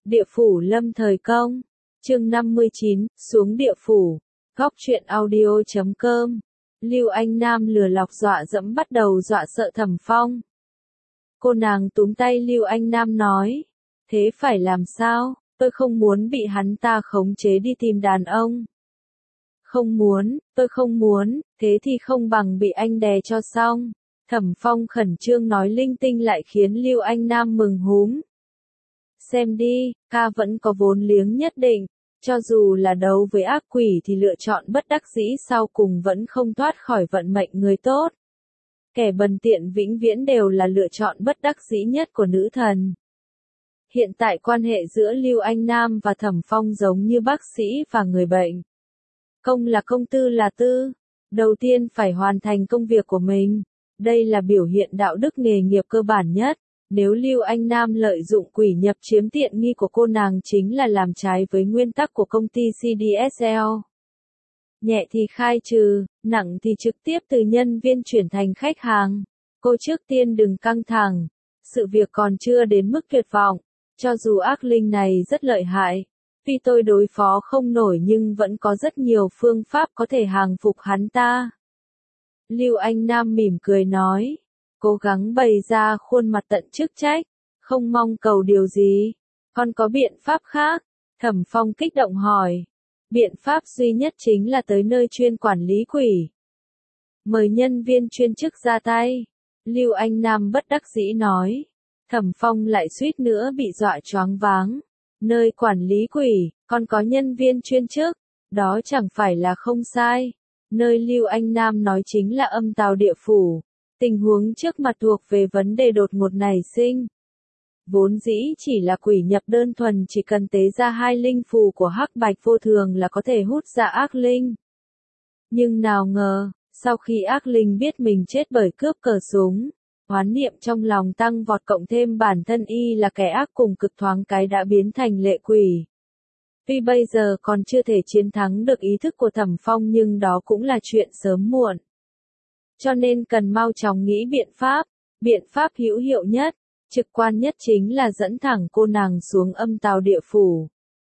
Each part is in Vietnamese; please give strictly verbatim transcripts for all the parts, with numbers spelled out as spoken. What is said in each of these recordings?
Địa phủ lâm thời công. Chương năm mươi chín, xuống địa phủ. Góc truyện audio chấm com. Lưu Anh Nam lừa lọc dọa dẫm bắt đầu dọa sợ Thẩm Phong. Cô nàng túm tay Lưu Anh Nam nói. Thế phải làm sao? Tôi không muốn bị hắn ta khống chế đi tìm đàn ông. Không muốn, tôi không muốn, thế thì không bằng bị anh đè cho xong. Thẩm Phong khẩn trương nói linh tinh lại khiến Lưu Anh Nam mừng húm. Xem đi, ca vẫn có vốn liếng nhất định, cho dù là đấu với ác quỷ thì lựa chọn bất đắc dĩ sau cùng vẫn không thoát khỏi vận mệnh người tốt. Kẻ bần tiện vĩnh viễn đều là lựa chọn bất đắc dĩ nhất của nữ thần. Hiện tại quan hệ giữa Lưu Anh Nam và Thẩm Phong giống như bác sĩ và người bệnh. Công là công, tư là tư. Đầu tiên phải hoàn thành công việc của mình. Đây là biểu hiện đạo đức nghề nghiệp cơ bản nhất. Nếu Lưu Anh Nam lợi dụng quỷ nhập chiếm tiện nghi của cô nàng chính là làm trái với nguyên tắc của công ty xê đê ét lờ. Nhẹ thì khai trừ, nặng thì trực tiếp từ nhân viên chuyển thành khách hàng. Cô trước tiên đừng căng thẳng. Sự việc còn chưa đến mức tuyệt vọng. Cho dù ác linh này rất lợi hại. Vì tôi đối phó không nổi nhưng vẫn có rất nhiều phương pháp có thể hàng phục hắn ta. Lưu Anh Nam mỉm cười nói. Cố gắng bày ra khuôn mặt tận chức trách. Không mong cầu điều gì. Còn có biện pháp khác? Thẩm Phong kích động hỏi. Biện pháp duy nhất chính là tới nơi chuyên quản lý quỷ. Mời nhân viên chuyên chức ra tay. Lưu Anh Nam bất đắc dĩ nói. Thẩm Phong lại suýt nữa bị dọa choáng váng. Nơi quản lý quỷ, còn có nhân viên chuyên chức, đó chẳng phải là không sai. Nơi Lưu Anh Nam nói chính là âm tào địa phủ. Tình huống trước mặt thuộc về vấn đề đột ngột nảy sinh. Vốn dĩ chỉ là quỷ nhập đơn thuần, chỉ cần tế ra hai linh phù của hắc bạch vô thường là có thể hút ra ác linh. Nhưng nào ngờ, sau khi ác linh biết mình chết bởi cướp cờ súng, oán niệm trong lòng tăng vọt cộng thêm bản thân y là kẻ ác cùng cực thoáng cái đã biến thành lệ quỷ. Tuy bây giờ còn chưa thể chiến thắng được ý thức của Thẩm Phong nhưng đó cũng là chuyện sớm muộn. Cho nên cần mau chóng nghĩ biện pháp, biện pháp hữu hiệu nhất, trực quan nhất chính là dẫn thẳng cô nàng xuống âm tào địa phủ.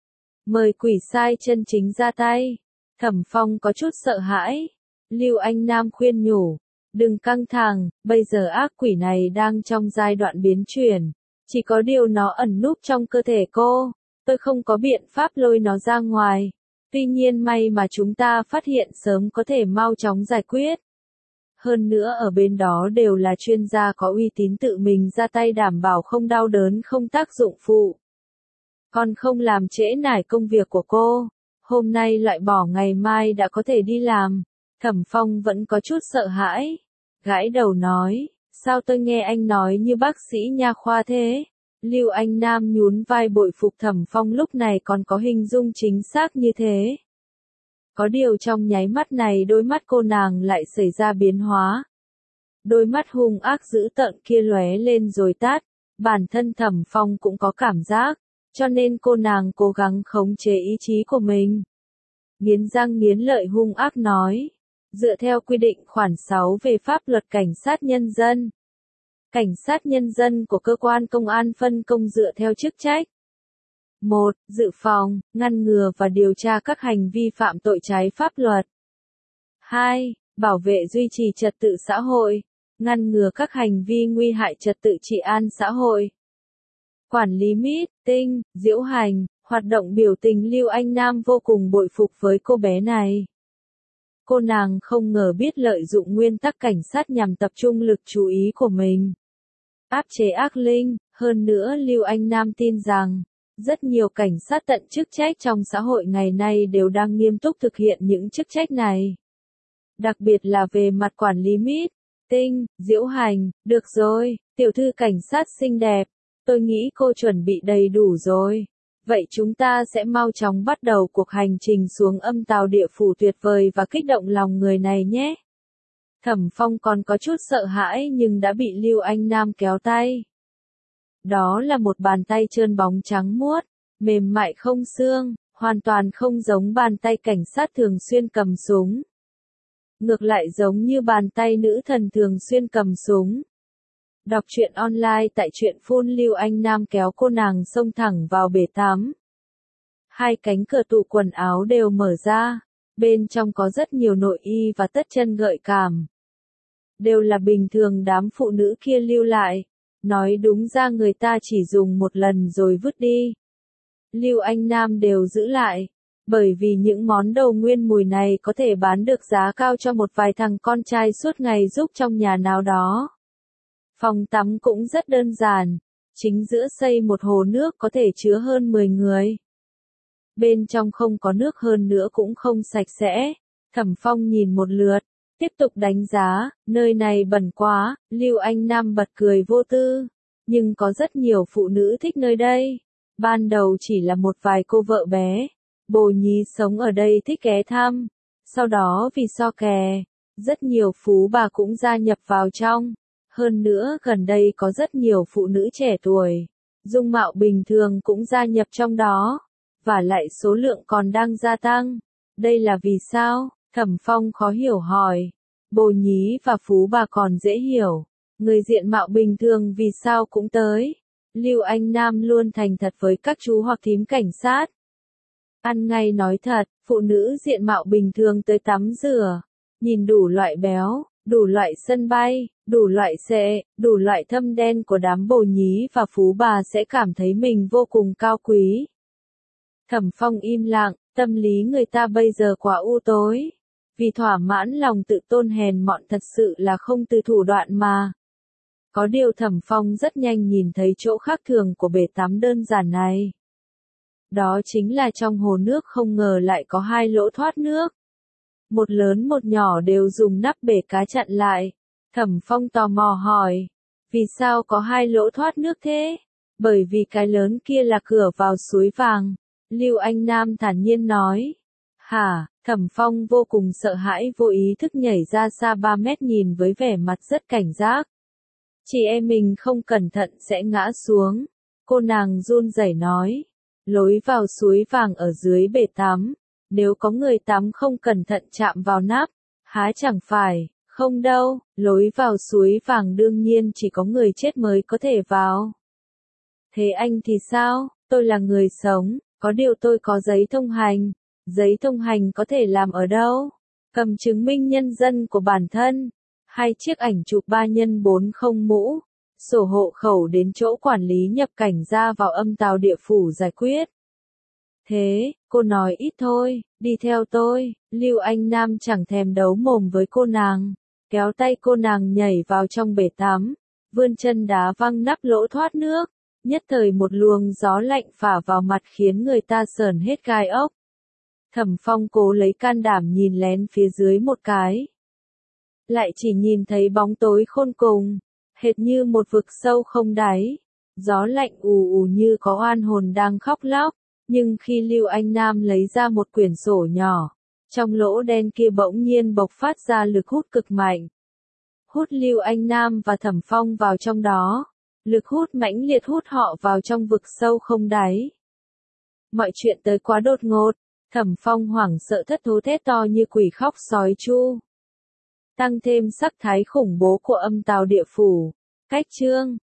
Mời quỷ sai chân chính ra tay. Thẩm Phong có chút sợ hãi. Lưu Anh Nam khuyên nhủ. Đừng căng thẳng, bây giờ ác quỷ này đang trong giai đoạn biến chuyển. Chỉ có điều nó ẩn núp trong cơ thể cô. Tôi không có biện pháp lôi nó ra ngoài. Tuy nhiên may mà chúng ta phát hiện sớm có thể mau chóng giải quyết. Hơn nữa ở bên đó đều là chuyên gia có uy tín tự mình ra tay đảm bảo không đau đớn không tác dụng phụ. Còn không làm trễ nải công việc của cô. Hôm nay loại bỏ ngày mai đã có thể đi làm. Thẩm Phong vẫn có chút sợ hãi. Gãi đầu nói, sao tôi nghe anh nói như bác sĩ nha khoa thế? Lưu Anh Nam nhún vai bội phục Thẩm Phong lúc này còn có hình dung chính xác như thế. Có điều trong nháy mắt này đôi mắt cô nàng lại xảy ra biến hóa. Đôi mắt hung ác dữ tợn kia lóe lên rồi tắt. Bản thân Thẩm Phong cũng có cảm giác, cho nên cô nàng cố gắng khống chế ý chí của mình. Nghiến răng nghiến lợi hung ác nói. Dựa theo quy định khoản sáu về pháp luật cảnh sát nhân dân. Cảnh sát nhân dân của cơ quan công an phân công dựa theo chức trách. một. Dự phòng, ngăn ngừa và điều tra các hành vi phạm tội trái pháp luật. hai. Bảo vệ duy trì trật tự xã hội, ngăn ngừa các hành vi nguy hại trật tự trị an xã hội. Quản lý meeting, diễu hành, hoạt động biểu tình. Lưu Anh Nam vô cùng bội phục với cô bé này. Cô nàng không ngờ biết lợi dụng nguyên tắc cảnh sát nhằm tập trung lực chú ý của mình. Áp chế ác linh, hơn nữa Lưu Anh Nam tin rằng, rất nhiều cảnh sát tận chức trách trong xã hội ngày nay đều đang nghiêm túc thực hiện những chức trách này. Đặc biệt là về mặt quản lý meeting, diễu hành. Được rồi, tiểu thư cảnh sát xinh đẹp, tôi nghĩ cô chuẩn bị đầy đủ rồi. Vậy chúng ta sẽ mau chóng bắt đầu cuộc hành trình xuống âm tào địa phủ tuyệt vời và kích động lòng người này nhé. Thẩm Phong còn có chút sợ hãi nhưng đã bị Lưu Anh Nam kéo tay. Đó là một bàn tay trơn bóng trắng muốt, mềm mại không xương, hoàn toàn không giống bàn tay cảnh sát thường xuyên cầm súng. Ngược lại giống như bàn tay nữ thần thường xuyên cầm súng. Đọc truyện online tại truyện phun Lưu Anh Nam kéo cô nàng xông thẳng vào bể tắm. Hai cánh cửa tủ quần áo đều mở ra, bên trong có rất nhiều nội y và tất chân gợi cảm. Đều là bình thường đám phụ nữ kia lưu lại, nói đúng ra người ta chỉ dùng một lần rồi vứt đi. Lưu Anh Nam đều giữ lại, bởi vì những món đồ nguyên mùi này có thể bán được giá cao cho một vài thằng con trai suốt ngày giúp trong nhà nào đó. Phòng tắm cũng rất đơn giản, chính giữa xây một hồ nước có thể chứa hơn mười người. Bên trong không có nước hơn nữa cũng không sạch sẽ. Thẩm Phong nhìn một lượt, tiếp tục đánh giá, nơi này bẩn quá. Lưu Anh Nam bật cười vô tư, nhưng có rất nhiều phụ nữ thích nơi đây. Ban đầu chỉ là một vài cô vợ bé, bồ nhí sống ở đây thích ghé thăm. Sau đó vì so kè, rất nhiều phú bà cũng gia nhập vào trong. Hơn nữa gần đây có rất nhiều phụ nữ trẻ tuổi, dung mạo bình thường cũng gia nhập trong đó, và lại số lượng còn đang gia tăng. Đây là vì sao? Thẩm Phong khó hiểu hỏi. Bồ nhí và phú bà còn dễ hiểu, người diện mạo bình thường vì sao cũng tới. Lưu Anh Nam luôn thành thật với các chú hoặc thím cảnh sát. Ăn ngay nói thật, phụ nữ diện mạo bình thường tới tắm rửa, nhìn đủ loại béo, đủ loại sân bay, đủ loại xệ, đủ loại thâm đen của đám bồ nhí và phú bà sẽ cảm thấy mình vô cùng cao quý. Thẩm Phong im lặng, tâm lý người ta bây giờ quá u tối. Vì thỏa mãn lòng tự tôn hèn mọn thật sự là không từ thủ đoạn mà. Có điều Thẩm Phong rất nhanh nhìn thấy chỗ khác thường của bể tắm đơn giản này. Đó chính là trong hồ nước không ngờ lại có hai lỗ thoát nước. Một lớn một nhỏ đều dùng nắp bể cá chặn lại. Thẩm Phong tò mò hỏi, vì sao có hai lỗ thoát nước thế? Bởi vì cái lớn kia là cửa vào suối vàng. Lưu Anh Nam thản nhiên nói. Hả? Thẩm Phong vô cùng sợ hãi vô ý thức nhảy ra xa ba mét nhìn với vẻ mặt rất cảnh giác. Chị em mình không cẩn thận sẽ ngã xuống. Cô nàng run rẩy nói. Lối vào suối vàng ở dưới bể tắm. Nếu có người tắm không cẩn thận chạm vào nắp, há chẳng phải, không đâu, lối vào suối vàng đương nhiên chỉ có người chết mới có thể vào. Thế anh thì sao? Tôi là người sống, có điều tôi có giấy thông hành. Giấy thông hành có thể làm ở đâu? Cầm chứng minh nhân dân của bản thân, hai chiếc ảnh chụp ba nhân bốn không mũ, sổ hộ khẩu đến chỗ quản lý nhập cảnh ra vào âm tàu địa phủ giải quyết. Thế, cô nói ít thôi, đi theo tôi. Lưu Anh Nam chẳng thèm đấu mồm với cô nàng, kéo tay cô nàng nhảy vào trong bể tắm, vươn chân đá văng nắp lỗ thoát nước, nhất thời một luồng gió lạnh phả vào mặt khiến người ta sởn hết gai ốc. Thẩm Phong cố lấy can đảm nhìn lén phía dưới một cái. Lại chỉ nhìn thấy bóng tối khôn cùng, hệt như một vực sâu không đáy. Gió lạnh ù ù như có oan hồn đang khóc lóc. Nhưng khi Lưu Anh Nam lấy ra một quyển sổ nhỏ, trong lỗ đen kia bỗng nhiên bộc phát ra lực hút cực mạnh. Hút Lưu Anh Nam và Thẩm Phong vào trong đó. Lực hút mãnh liệt hút họ vào trong vực sâu không đáy. Mọi chuyện tới quá đột ngột. Thẩm Phong hoảng sợ thất thố thét to như quỷ khóc sói chu. Tăng thêm sắc thái khủng bố của âm tào địa phủ. Cách chương